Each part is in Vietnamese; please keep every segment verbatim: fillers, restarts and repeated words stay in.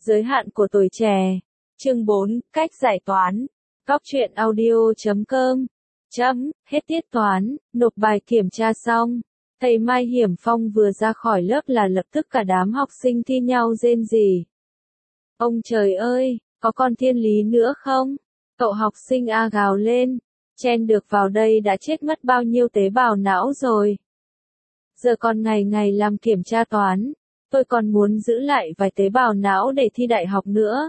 Giới hạn của tuổi trẻ. Chương bốn, cách giải toán. Cóc truyện audio chấm com. Chấm, hết tiết toán, nộp bài kiểm tra xong. Thầy Mai Hiểm Phong vừa ra khỏi lớp là lập tức cả đám học sinh thi nhau rên rỉ. Ông trời ơi, có con thiên lý nữa không? Cậu học sinh A gào lên. Chen được vào đây đã chết mất bao nhiêu tế bào não rồi. Giờ còn ngày ngày làm kiểm tra toán. Tôi còn muốn giữ lại vài tế bào não để thi đại học nữa.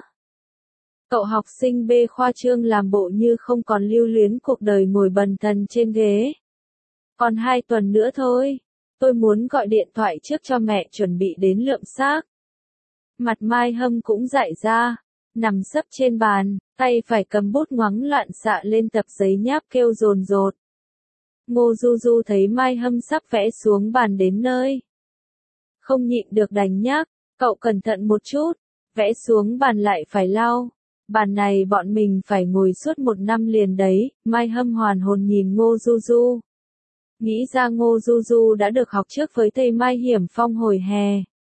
Cậu học sinh B khoa trương làm bộ như không còn lưu luyến cuộc đời ngồi bần thần trên ghế. Còn hai tuần nữa thôi. Tôi muốn gọi điện thoại trước cho mẹ chuẩn bị đến lượm xác. Mặt Mai Hâm cũng dại ra. Nằm sấp trên bàn, tay phải cầm bút ngoắng loạn xạ lên tập giấy nháp kêu dồn dột. Ngô Du Du thấy Mai Hâm sắp vẽ xuống bàn đến nơi. Không nhịn được đành nhắc, cậu cẩn thận một chút, vẽ xuống bàn lại phải lau. Bàn này bọn mình phải ngồi suốt một năm liền đấy. Mai Hâm hoàn hồn nhìn Ngô Du Du. Nghĩ ra Ngô Du Du đã được học trước với thầy Mai Hiểm Phong hồi hè.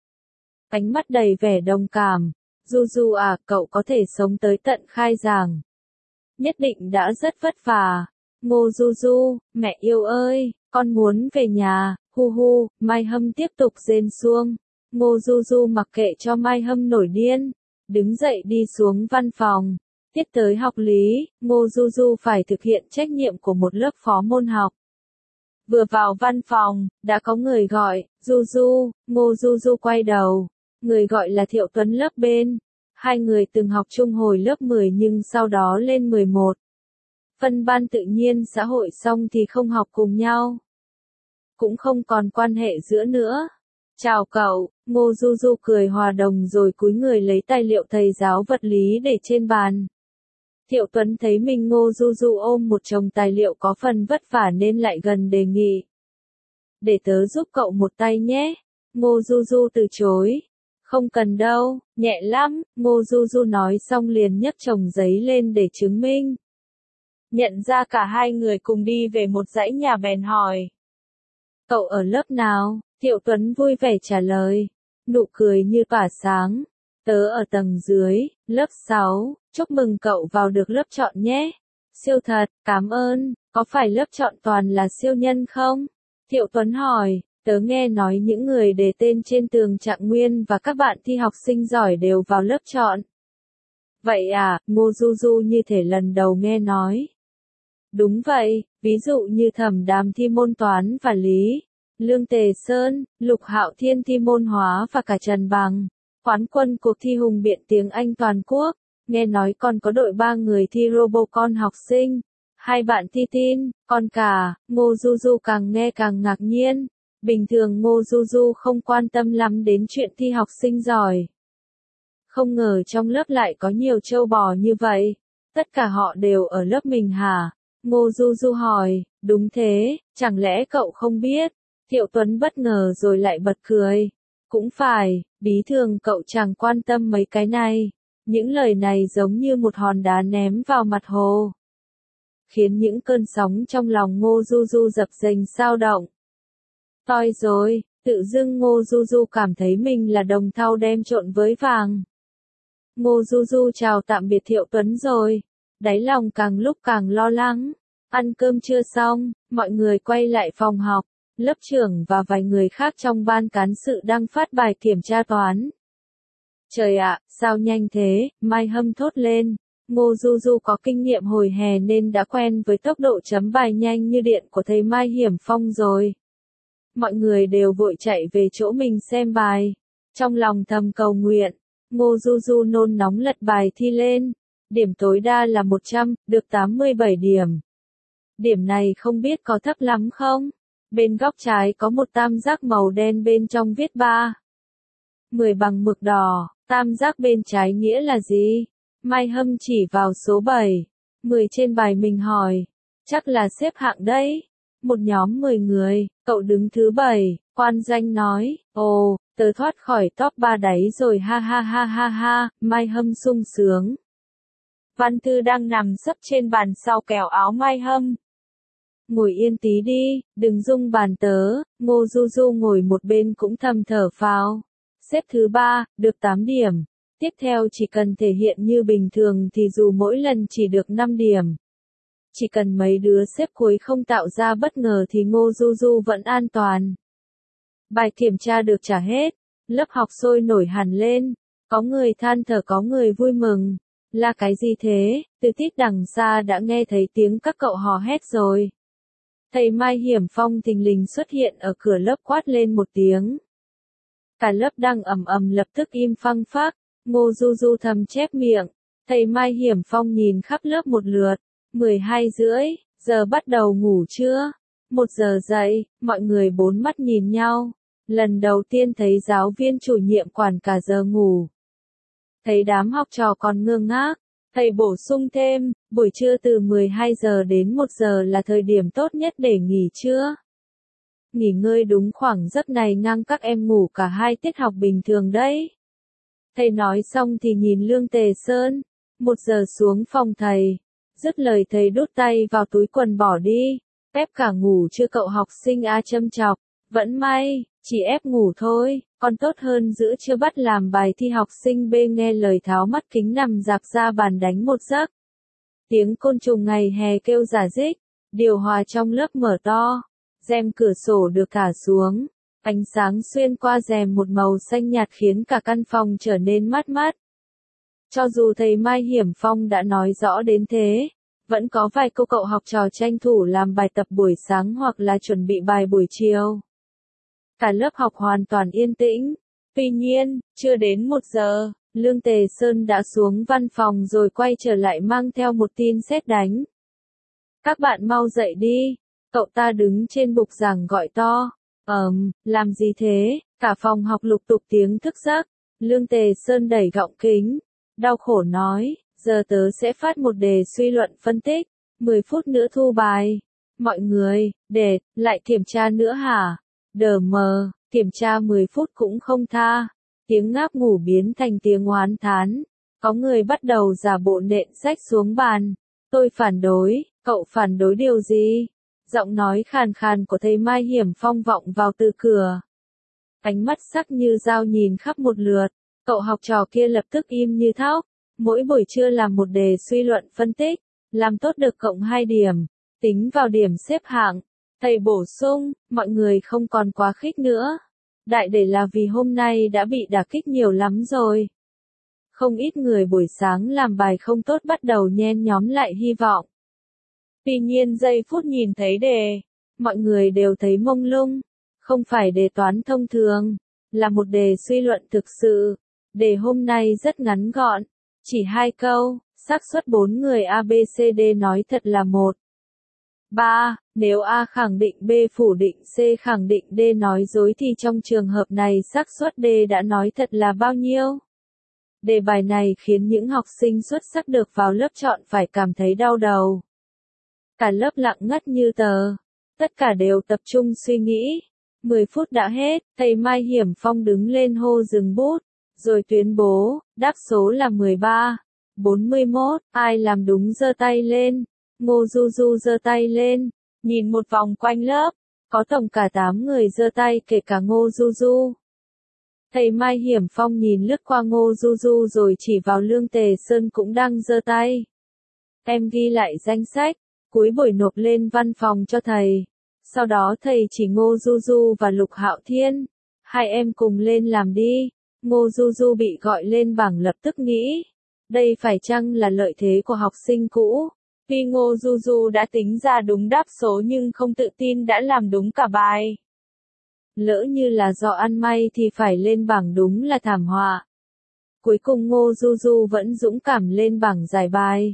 Ánh mắt đầy vẻ đồng cảm. Du Du à, cậu có thể sống tới tận khai giảng. Nhất định đã rất vất vả. Ngô Du Du, mẹ yêu ơi, con muốn về nhà, hu hu. Mai Hâm tiếp tục rên xuông. Ngô Du Du mặc kệ cho Mai Hâm nổi điên. Đứng dậy đi xuống văn phòng. Tiết tới học lý, Ngô Du Du phải thực hiện trách nhiệm của một lớp phó môn học. Vừa vào văn phòng, đã có người gọi, Du Du. Ngô Du Du quay đầu. Người gọi là Thiệu Tuấn lớp bên. Hai người từng học chung hồi lớp mười nhưng sau đó lên mười một. Phân ban tự nhiên xã hội xong thì không học cùng nhau. Cũng không còn quan hệ giữa nữa. Chào cậu, Ngô Du Du cười hòa đồng rồi cúi người lấy tài liệu thầy giáo vật lý để trên bàn. Thiệu Tuấn thấy mình Ngô Du Du ôm một chồng tài liệu có phần vất vả nên lại gần đề nghị. Để tớ giúp cậu một tay nhé. Ngô Du Du từ chối. Không cần đâu, nhẹ lắm. Ngô Du Du nói xong liền nhấc chồng giấy lên để chứng minh. Nhận ra cả hai người cùng đi về một dãy nhà bèn hỏi. Cậu ở lớp nào? Thiệu Tuấn vui vẻ trả lời. Nụ cười như tỏa sáng. Tớ ở tầng dưới, lớp sáu. Chúc mừng cậu vào được lớp chọn nhé. Siêu thật, cảm ơn. Có phải lớp chọn toàn là siêu nhân không? Thiệu Tuấn hỏi. Tớ nghe nói những người đề tên trên tường Trạng Nguyên và các bạn thi học sinh giỏi đều vào lớp chọn. Vậy à, Ngô Du Du như thể lần đầu nghe nói. Đúng vậy, ví dụ như Thẩm Đàm thi môn toán và lý, Lương Tề Sơn, Lục Hạo Thiên thi môn hóa và cả Trần Bằng. Quán quân cuộc thi hùng biện tiếng Anh toàn quốc. Nghe nói còn có đội ba người thi Robocon học sinh. Hai bạn thi tin, còn cả. Ngô Du Du càng nghe càng ngạc nhiên. Bình thường Ngô Du Du không quan tâm lắm đến chuyện thi học sinh giỏi. Không ngờ trong lớp lại có nhiều trâu bò như vậy. Tất cả họ đều ở lớp mình hả? Ngô Du Du hỏi, đúng thế, chẳng lẽ cậu không biết? Thiệu Tuấn bất ngờ rồi lại bật cười. Cũng phải, bí thường cậu chẳng quan tâm mấy cái này. Những lời này giống như một hòn đá ném vào mặt hồ. Khiến những cơn sóng trong lòng Ngô Du Du dập dềnh sao động. Toi rồi, tự dưng Ngô Du Du cảm thấy mình là đồng thau đem trộn với vàng. Ngô Du Du chào tạm biệt Thiệu Tuấn rồi. Đáy lòng càng lúc càng lo lắng. Ăn cơm trưa xong, mọi người quay lại phòng học. Lớp trưởng và vài người khác trong ban cán sự đang phát bài kiểm tra toán. Trời ạ, sao nhanh thế, Mai Hâm thốt lên. Ngô Du Du có kinh nghiệm hồi hè nên đã quen với tốc độ chấm bài nhanh như điện của thầy Mai Hiểm Phong rồi. Mọi người đều vội chạy về chỗ mình xem bài. Trong lòng thầm cầu nguyện, Ngô Du Du nôn nóng lật bài thi lên. Điểm tối đa là một trăm, được tám mươi bảy điểm. Điểm này không biết có thấp lắm không? Bên góc trái có một tam giác màu đen bên trong viết ba. mười bằng mực đỏ, tam giác bên trái nghĩa là gì? Mai Hâm chỉ vào số bảy. mười trên bài mình hỏi. Chắc là xếp hạng đấy. Một nhóm mười người, cậu đứng thứ bảy, quan danh nói, ồ, tớ thoát khỏi top ba đáy rồi ha ha ha ha ha. Mai Hâm sung sướng. Văn Thư đang nằm sấp trên bàn sau kẻo áo Mai Hâm. Ngồi yên tí đi, đừng rung bàn tớ. Ngô Du Du ngồi một bên cũng thầm thở phào. Xếp thứ ba, được tám điểm. Tiếp theo chỉ cần thể hiện như bình thường thì dù mỗi lần chỉ được năm điểm. Chỉ cần mấy đứa xếp cuối không tạo ra bất ngờ thì Ngô Du Du vẫn an toàn. Bài kiểm tra được trả hết, lớp học sôi nổi hẳn lên, có người than thở có người vui mừng. Là cái gì thế? Từ tít đằng xa đã nghe thấy tiếng các cậu hò hét rồi. Thầy Mai Hiểm Phong thình lình xuất hiện ở cửa lớp quát lên một tiếng. Cả lớp đang ầm ầm lập tức im phăng phắc, Ngô Du Du thầm chép miệng. Thầy Mai Hiểm Phong nhìn khắp lớp một lượt, mười hai rưỡi, giờ bắt đầu ngủ chưa? Một giờ dậy, mọi người bốn mắt nhìn nhau. Lần đầu tiên thấy giáo viên chủ nhiệm quản cả giờ ngủ. Thấy đám học trò còn ngơ ngác, thầy bổ sung thêm, buổi trưa từ mười hai giờ đến một giờ là thời điểm tốt nhất để nghỉ trưa. Nghỉ ngơi đúng khoảng giấc này ngang các em ngủ cả hai tiết học bình thường đấy. Thầy nói xong thì nhìn Lương Tề Sơn, một giờ xuống phòng thầy. Dứt lời thầy đút tay vào túi quần bỏ đi, ép cả ngủ chưa cậu học sinh A châm chọc, vẫn may, chỉ ép ngủ thôi, còn tốt hơn giữa chưa bắt làm bài thi học sinh B nghe lời tháo mắt kính nằm rạp ra bàn đánh một giấc. Tiếng côn trùng ngày hè kêu rả rích, điều hòa trong lớp mở to, rèm cửa sổ được thả xuống, ánh sáng xuyên qua rèm một màu xanh nhạt khiến cả căn phòng trở nên mát mát. Cho dù thầy Mai Hiểm Phong đã nói rõ đến thế, vẫn có vài cô cậu học trò tranh thủ làm bài tập buổi sáng hoặc là chuẩn bị bài buổi chiều. Cả lớp học hoàn toàn yên tĩnh. Tuy nhiên, chưa đến một giờ, Lương Tề Sơn đã xuống văn phòng rồi quay trở lại mang theo một tin sét đánh. Các bạn mau dậy đi, cậu ta đứng trên bục giảng gọi to. Ờm, làm gì thế? Cả phòng học lục tục tiếng thức giấc. Lương Tề Sơn đẩy gọng kính, đau khổ nói, giờ tớ sẽ phát một đề suy luận phân tích, mười phút nữa thu bài. Mọi người, để, lại kiểm tra nữa hả? Đờ mờ, kiểm tra mười phút cũng không tha. Tiếng ngáp ngủ biến thành tiếng oán thán. Có người bắt đầu giả bộ nện sách xuống bàn. Tôi phản đối, cậu phản đối điều gì? Giọng nói khàn khàn của thầy Mai Hiểm Phong vọng vào từ cửa. Ánh mắt sắc như dao nhìn khắp một lượt. Cậu học trò kia lập tức im như thóc. Mỗi buổi trưa làm một đề suy luận phân tích, làm tốt được cộng hai điểm, tính vào điểm xếp hạng. Thầy bổ sung, mọi người không còn quá khích nữa. Đại để là vì hôm nay đã bị đả kích nhiều lắm rồi. Không ít người buổi sáng làm bài không tốt bắt đầu nhen nhóm lại hy vọng. Tuy nhiên giây phút nhìn thấy đề, mọi người đều thấy mông lung. Không phải đề toán thông thường, là một đề suy luận thực sự. Đề hôm nay rất ngắn gọn, chỉ hai câu, xác suất bốn người A B C D nói thật là một. ba. Nếu A khẳng định B phủ định C khẳng định D nói dối thì trong trường hợp này xác suất D đã nói thật là bao nhiêu? Đề bài này khiến những học sinh xuất sắc được vào lớp chọn phải cảm thấy đau đầu. Cả lớp lặng ngắt như tờ. Tất cả đều tập trung suy nghĩ. mười phút đã hết, thầy Mai Hiểm Phong đứng lên hô dừng bút, rồi tuyên bố, đáp số là mười ba. bốn mươi mốt, ai làm đúng giơ tay lên. Ngô Du Du giơ tay lên, nhìn một vòng quanh lớp, có tổng cả tám người giơ tay kể cả Ngô Du Du. Thầy Mai Hiểm Phong nhìn lướt qua Ngô Du Du rồi chỉ vào Lương Tề Sơn cũng đang giơ tay. Em ghi lại danh sách, cuối buổi nộp lên văn phòng cho thầy. Sau đó thầy chỉ Ngô Du Du và Lục Hạo Thiên. Hai em cùng lên làm đi. Ngô Du Du bị gọi lên bảng lập tức nghĩ. Đây phải chăng là lợi thế của học sinh cũ? Vì Ngô Du Du đã tính ra đúng đáp số nhưng không tự tin đã làm đúng cả bài. Lỡ như là do ăn may thì phải lên bảng đúng là thảm họa. Cuối cùng Ngô Du Du vẫn dũng cảm lên bảng giải bài.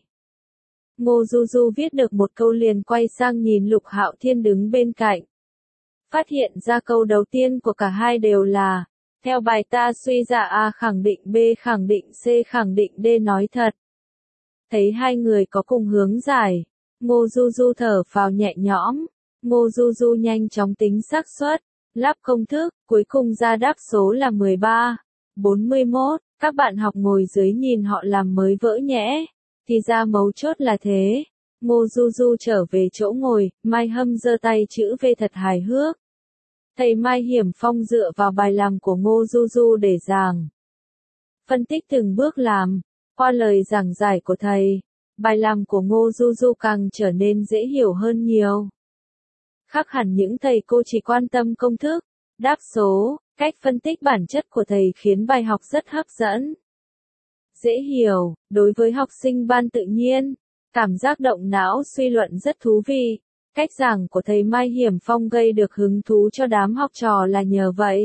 Ngô Du Du viết được một câu liền quay sang nhìn Lục Hạo Thiên đứng bên cạnh. Phát hiện ra câu đầu tiên của cả hai đều là, theo bài ta suy ra A khẳng định B khẳng định C khẳng định D nói thật. Thấy hai người có cùng hướng giải, Ngô Du Du thở phào nhẹ nhõm. Ngô Du Du nhanh chóng tính xác suất, lắp công thức, cuối cùng ra đáp số là mười ba. bốn mươi mốt, các bạn học ngồi dưới nhìn họ làm mới vỡ nhẽ. Thì ra mấu chốt là thế. Ngô Du Du trở về chỗ ngồi, Mai Hâm giơ tay chữ V thật hài hước. Thầy Mai Hiểm Phong dựa vào bài làm của Ngô Du Du để giảng. phân tích từng bước làm. Qua lời giảng giải của thầy, bài làm của Ngô Du Du càng trở nên dễ hiểu hơn nhiều. Khác hẳn những thầy cô chỉ quan tâm công thức, đáp số, cách phân tích bản chất của thầy khiến bài học rất hấp dẫn. Dễ hiểu, đối với học sinh ban tự nhiên, cảm giác động não suy luận rất thú vị. Cách giảng của thầy Mai Hiểm Phong gây được hứng thú cho đám học trò là nhờ vậy.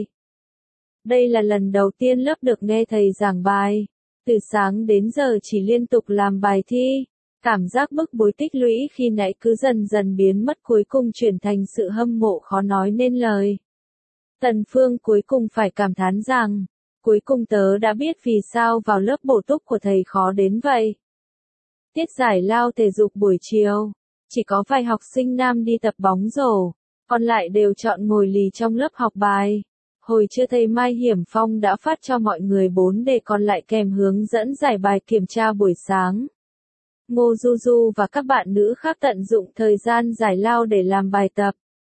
Đây là lần đầu tiên lớp được nghe thầy giảng bài. Từ sáng đến giờ chỉ liên tục làm bài thi. Cảm giác bức bối tích lũy khi nãy cứ dần dần biến mất, cuối cùng chuyển thành sự hâm mộ khó nói nên lời. Tần Phương cuối cùng phải cảm thán rằng, cuối cùng tớ đã biết vì sao vào lớp bổ túc của thầy khó đến vậy. Tiết giải lao thể dục buổi chiều, chỉ có vài học sinh nam đi tập bóng rổ, còn lại đều chọn ngồi lì trong lớp học bài. Hồi trưa thầy Mai Hiểm Phong đã phát cho mọi người bốn đề còn lại kèm hướng dẫn giải bài kiểm tra buổi sáng. Ngô Du Du và các bạn nữ khác tận dụng thời gian giải lao để làm bài tập.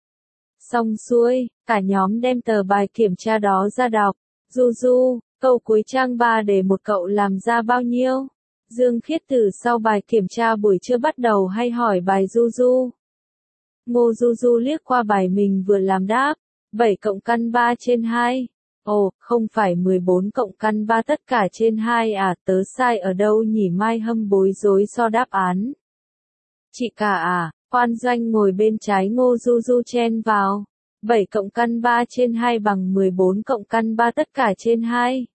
Xong xuôi, cả nhóm đem tờ bài kiểm tra đó ra đọc. Du Du, câu cuối trang ba để một cậu làm ra bao nhiêu? Dương Khiết từ sau bài kiểm tra buổi trưa bắt đầu hay hỏi bài Du Du. Ngô Du Du liếc qua bài mình vừa làm đáp, bảy cộng căn ba trên hai. Ồ, không phải mười bốn cộng căn ba tất cả trên hai à, tớ sai ở đâu nhỉ? Mai Hâm bối rối so đáp án. Chị cả à, Khoan Doanh ngồi bên trái Ngô Du Du chen vào. bảy cộng căn ba trên hai bằng mười bốn cộng căn ba tất cả trên hai.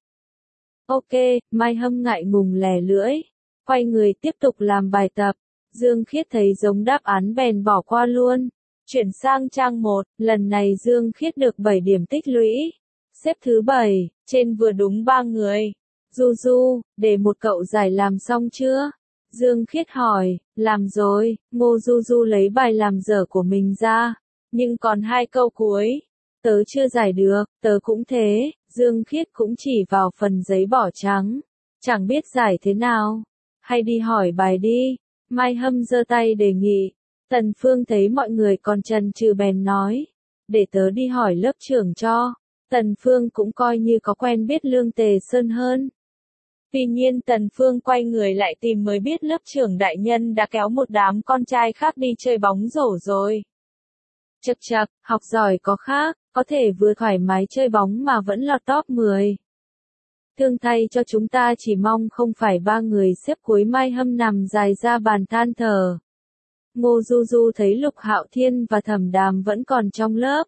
Ok, Mai Hâm ngại ngùng lè lưỡi, quay người tiếp tục làm bài tập. Dương Khiết thấy giống đáp án bèn bỏ qua luôn. Chuyển sang trang một, lần này Dương Khiết được bảy điểm tích lũy. Xếp thứ bảy, trên vừa đúng ba người. Du Du, để một cậu giải làm xong chưa? Dương Khiết hỏi, làm rồi. Ngô Du Du lấy bài làm dở của mình ra. Nhưng còn hai câu cuối. Tớ chưa giải được, tớ cũng thế. Dương Khiết cũng chỉ vào phần giấy bỏ trắng. Chẳng biết giải thế nào. Hay đi hỏi bài đi. Mai Hâm giơ tay đề nghị. Tần Phương thấy mọi người còn chần chừ bèn nói. Để tớ đi hỏi lớp trưởng cho. Tần Phương cũng coi như có quen biết Lương Tề Sơn hơn. Tuy nhiên Tần Phương quay người lại tìm mới biết lớp trưởng đại nhân đã kéo một đám con trai khác đi chơi bóng rổ rồi. Chậc chậc, học giỏi có khác, có thể vừa thoải mái chơi bóng mà vẫn lọt top mười. Thương thay cho chúng ta, chỉ mong không phải ba người xếp cuối. Mai Hâm nằm dài ra bàn than thở. Ngô Du Du thấy Lục Hạo Thiên và Thẩm Đàm vẫn còn trong lớp.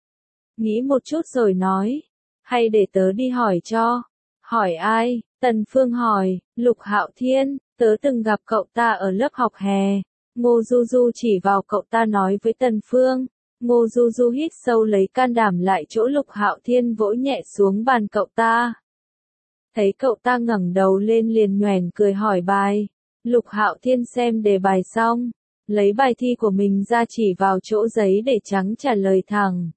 Nghĩ một chút rồi nói, hay để tớ đi hỏi cho. Hỏi ai? Tần Phương hỏi. Lục Hạo Thiên, tớ từng gặp cậu ta ở lớp học hè. Ngô Du Du chỉ vào cậu ta nói với Tần Phương. Ngô Du Du hít sâu lấy can đảm lại chỗ Lục Hạo Thiên vỗ nhẹ xuống bàn cậu ta. Thấy cậu ta ngẩng đầu lên liền nhoẻn cười hỏi bài. Lục Hạo Thiên xem đề bài xong, lấy bài thi của mình ra chỉ vào chỗ giấy để trắng trả lời thẳng.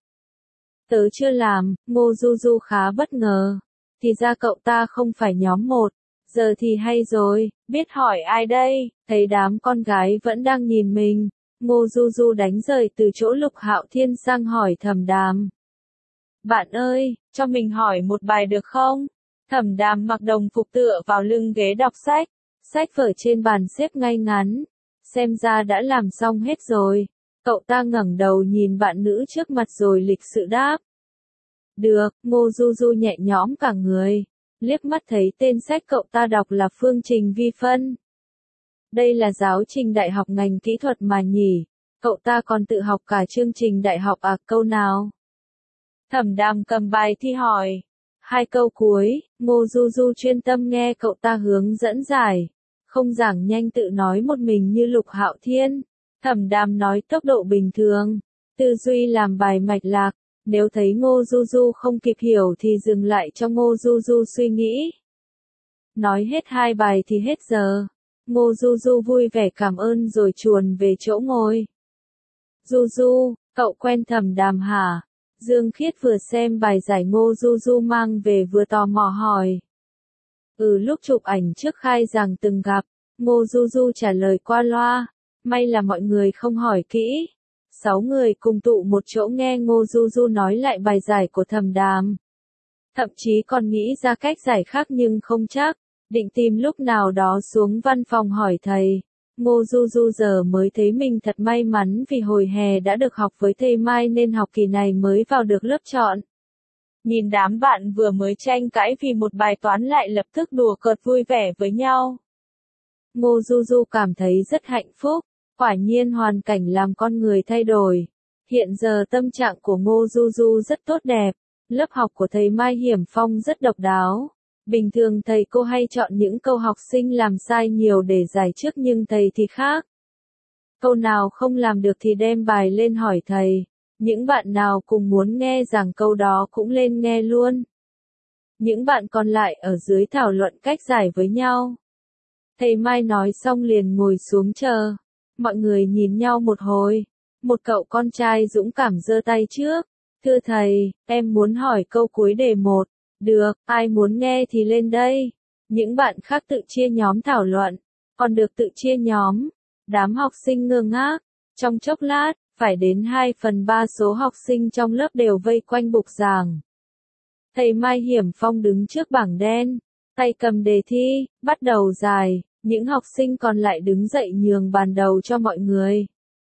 Tớ chưa làm. Ngô Du Du khá bất ngờ. Thì ra cậu ta không phải nhóm một. Giờ thì hay rồi, biết hỏi ai đây? Thấy đám con gái vẫn đang nhìn mình, Ngô Du Du đánh rời từ chỗ Lục Hạo Thiên sang hỏi Thẩm Đàm. Bạn ơi, cho mình hỏi một bài được không? Thẩm Đàm mặc đồng phục tựa vào lưng ghế đọc sách. Sách vở trên bàn xếp ngay ngắn. Xem ra đã làm xong hết rồi. Cậu ta ngẩng đầu nhìn bạn nữ trước mặt rồi lịch sự đáp. Được. Ngô Du Du nhẹ nhõm cả người. Liếc mắt thấy tên sách cậu ta đọc là phương trình vi phân. Đây là giáo trình đại học ngành kỹ thuật mà nhỉ? Cậu ta còn tự học cả chương trình đại học à? Câu nào? Thẩm Đàm cầm bài thi hỏi. Hai câu cuối. Ngô Du Du chuyên tâm nghe cậu ta hướng dẫn giải. Không giảng nhanh tự nói một mình như Lục Hạo Thiên. Thẩm Đàm nói tốc độ bình thường. Tư duy làm bài mạch lạc. Nếu thấy Ngô Du Du không kịp hiểu thì dừng lại cho Ngô Du Du suy nghĩ. Nói hết hai bài thì hết giờ. Ngô Du Du vui vẻ cảm ơn rồi chuồn về chỗ ngồi. Du Du, cậu quen Thẩm Đàm hả? Dương Khiết vừa xem bài giải Ngô Du Du mang về vừa tò mò hỏi. Ừ, lúc chụp ảnh trước khai giảng từng gặp. Ngô Du Du trả lời qua loa. May là mọi người không hỏi kỹ. Sáu người cùng tụ một chỗ nghe Ngô Du Du nói lại bài giải của Thẩm Đàm. thậm chí còn nghĩ ra cách giải khác nhưng không chắc, định tìm lúc nào đó xuống văn phòng hỏi thầy. Ngô Du Du giờ mới thấy mình thật may mắn vì hồi hè đã được học với thầy Mai nên học kỳ này mới vào được lớp chọn. Nhìn đám bạn vừa mới tranh cãi vì một bài toán lại lập tức đùa cợt vui vẻ với nhau. Ngô Du Du cảm thấy rất hạnh phúc, quả nhiên hoàn cảnh làm con người thay đổi. Hiện giờ tâm trạng của Ngô Du Du rất tốt đẹp, lớp học của thầy Mai Hiểm Phong rất độc đáo. Bình thường thầy cô hay chọn những câu học sinh làm sai nhiều để giải trước nhưng thầy thì khác. Câu nào không làm được thì đem bài lên hỏi thầy, những bạn nào cùng muốn nghe giảng câu đó cũng lên nghe luôn. Những bạn còn lại ở dưới thảo luận cách giải với nhau. Thầy Mai nói xong liền ngồi xuống chờ. Mọi người nhìn nhau một hồi. Một cậu con trai dũng cảm giơ tay trước. Thưa thầy, em muốn hỏi câu cuối đề một. Được, ai muốn nghe thì lên đây. Những bạn khác tự chia nhóm thảo luận. Còn được tự chia nhóm. Đám học sinh ngơ ngác. Trong chốc lát, phải đến hai phần ba số học sinh trong lớp đều vây quanh bục giảng. Thầy Mai Hiểm Phong đứng trước bảng đen. Tay cầm đề thi, bắt đầu giải. Những học sinh còn lại đứng dậy nhường bàn đầu cho mọi người.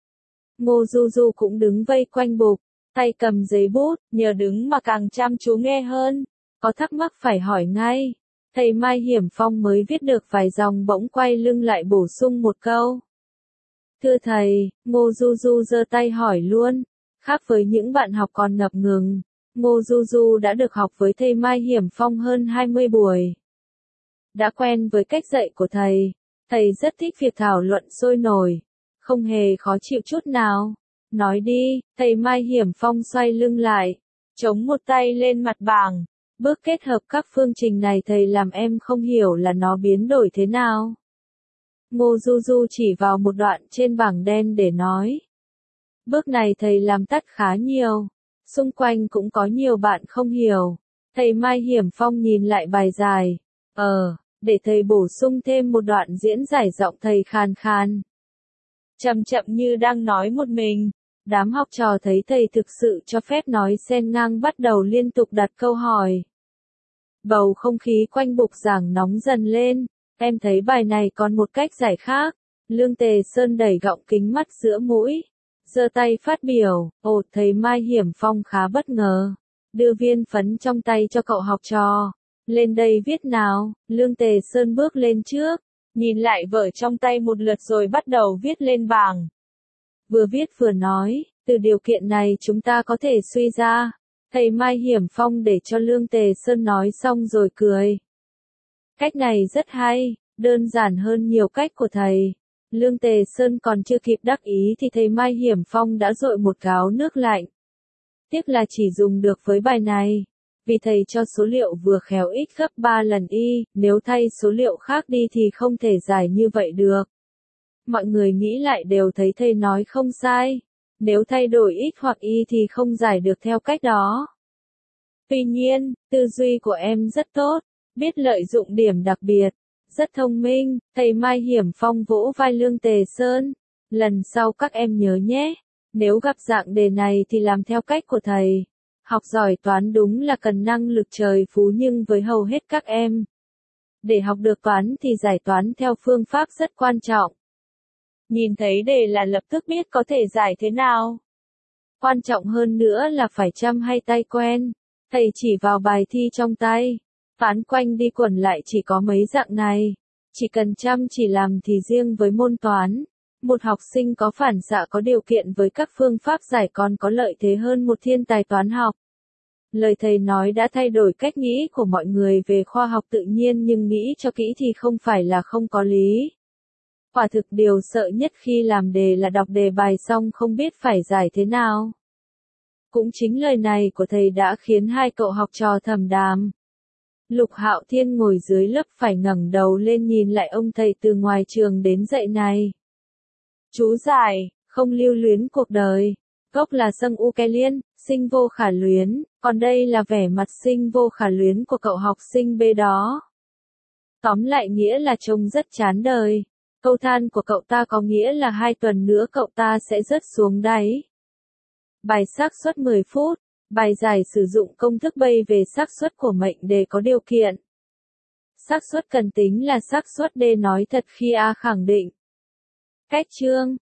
Ngô Du Du cũng đứng vây quanh bục, tay cầm giấy bút, nhờ đứng mà càng chăm chú nghe hơn. Có thắc mắc phải hỏi ngay. Thầy Mai Hiểm Phong mới viết được vài dòng bỗng quay lưng lại bổ sung một câu. Thưa thầy, Ngô Du Du giơ tay hỏi luôn. Khác với những bạn học còn ngập ngừng, Ngô Du Du đã được học với thầy Mai Hiểm Phong hơn hai mươi buổi. Đã quen với cách dạy của thầy, thầy rất thích việc thảo luận sôi nổi, không hề khó chịu chút nào. Nói đi, thầy Mai Hiểm Phong xoay lưng lại, chống một tay lên mặt bảng. Bước kết hợp các phương trình này thầy làm em không hiểu là nó biến đổi thế nào. Ngô Du Du chỉ vào một đoạn trên bảng đen để nói. Bước này thầy làm tắt khá nhiều, xung quanh cũng có nhiều bạn không hiểu. Thầy Mai Hiểm Phong nhìn lại bài giải. Ờ, để thầy bổ sung thêm một đoạn diễn giải giọng thầy khàn khàn. Chậm chậm như đang nói một mình. Đám học trò thấy thầy thực sự cho phép nói xen ngang bắt đầu liên tục đặt câu hỏi. Bầu không khí quanh bục giảng nóng dần lên. Em thấy bài này còn một cách giải khác. Lương Tề Sơn đẩy gọng kính mắt giữa mũi, giơ tay phát biểu. Ồ, thầy Mai Hiểm Phong khá bất ngờ. Đưa viên phấn trong tay cho cậu học trò. Lên đây viết nào. Lương Tề Sơn bước lên trước, nhìn lại vở trong tay một lượt rồi bắt đầu viết lên bảng. Vừa viết vừa nói, từ điều kiện này chúng ta có thể suy ra. Thầy Mai Hiểm Phong để cho Lương Tề Sơn nói xong rồi cười. Cách này rất hay, đơn giản hơn nhiều cách của thầy. Lương Tề Sơn còn chưa kịp đắc ý thì thầy Mai Hiểm Phong đã dội một gáo nước lạnh. Tiếc là chỉ dùng được với bài này. Vì thầy cho số liệu vừa khéo ít gấp ba lần y, nếu thay số liệu khác đi thì không thể giải như vậy được. Mọi người nghĩ lại đều thấy thầy nói không sai. Nếu thay đổi ít hoặc y thì không giải được theo cách đó. Tuy nhiên, tư duy của em rất tốt, biết lợi dụng điểm đặc biệt, rất thông minh. Thầy Mai Hiểm Phong vỗ vai Lương Tề Sơn. Lần sau các em nhớ nhé, nếu gặp dạng đề này thì làm theo cách của thầy. Học giỏi toán đúng là cần năng lực trời phú nhưng với hầu hết các em, để học được toán thì giải toán theo phương pháp rất quan trọng. Nhìn thấy đề là lập tức biết có thể giải thế nào. Quan trọng hơn nữa là phải chăm hay tay quen. Thầy chỉ vào bài thi trong tay. Phán quanh đi quẩn lại chỉ có mấy dạng này. Chỉ cần chăm chỉ làm thì riêng với môn toán, một học sinh có phản xạ có điều kiện với các phương pháp giải còn có lợi thế hơn một thiên tài toán học. Lời thầy nói đã thay đổi cách nghĩ của mọi người về khoa học tự nhiên nhưng nghĩ cho kỹ thì không phải là không có lý. Quả thực điều sợ nhất khi làm đề là đọc đề bài xong không biết phải giải thế nào. Cũng chính lời này của thầy đã khiến hai cậu học trò thầm đàm. Lục Hạo Thiên ngồi dưới lớp phải ngẩng đầu lên nhìn lại ông thầy từ ngoài trường đến dậy này. Chú giải, không lưu luyến cuộc đời. Gốc là Sâng U Ke Liên, sinh vô khả luyến, còn đây là vẻ mặt sinh vô khả luyến của cậu học sinh B đó. Tóm lại nghĩa là trông rất chán đời. Câu than của cậu ta có nghĩa là hai tuần nữa cậu ta sẽ rớt xuống đáy. Bài xác suất mười phút, Bài giải sử dụng công thức Bay về xác suất của mệnh đề có điều kiện. Xác suất cần tính là xác suất D nói thật khi A khẳng định. Cách chương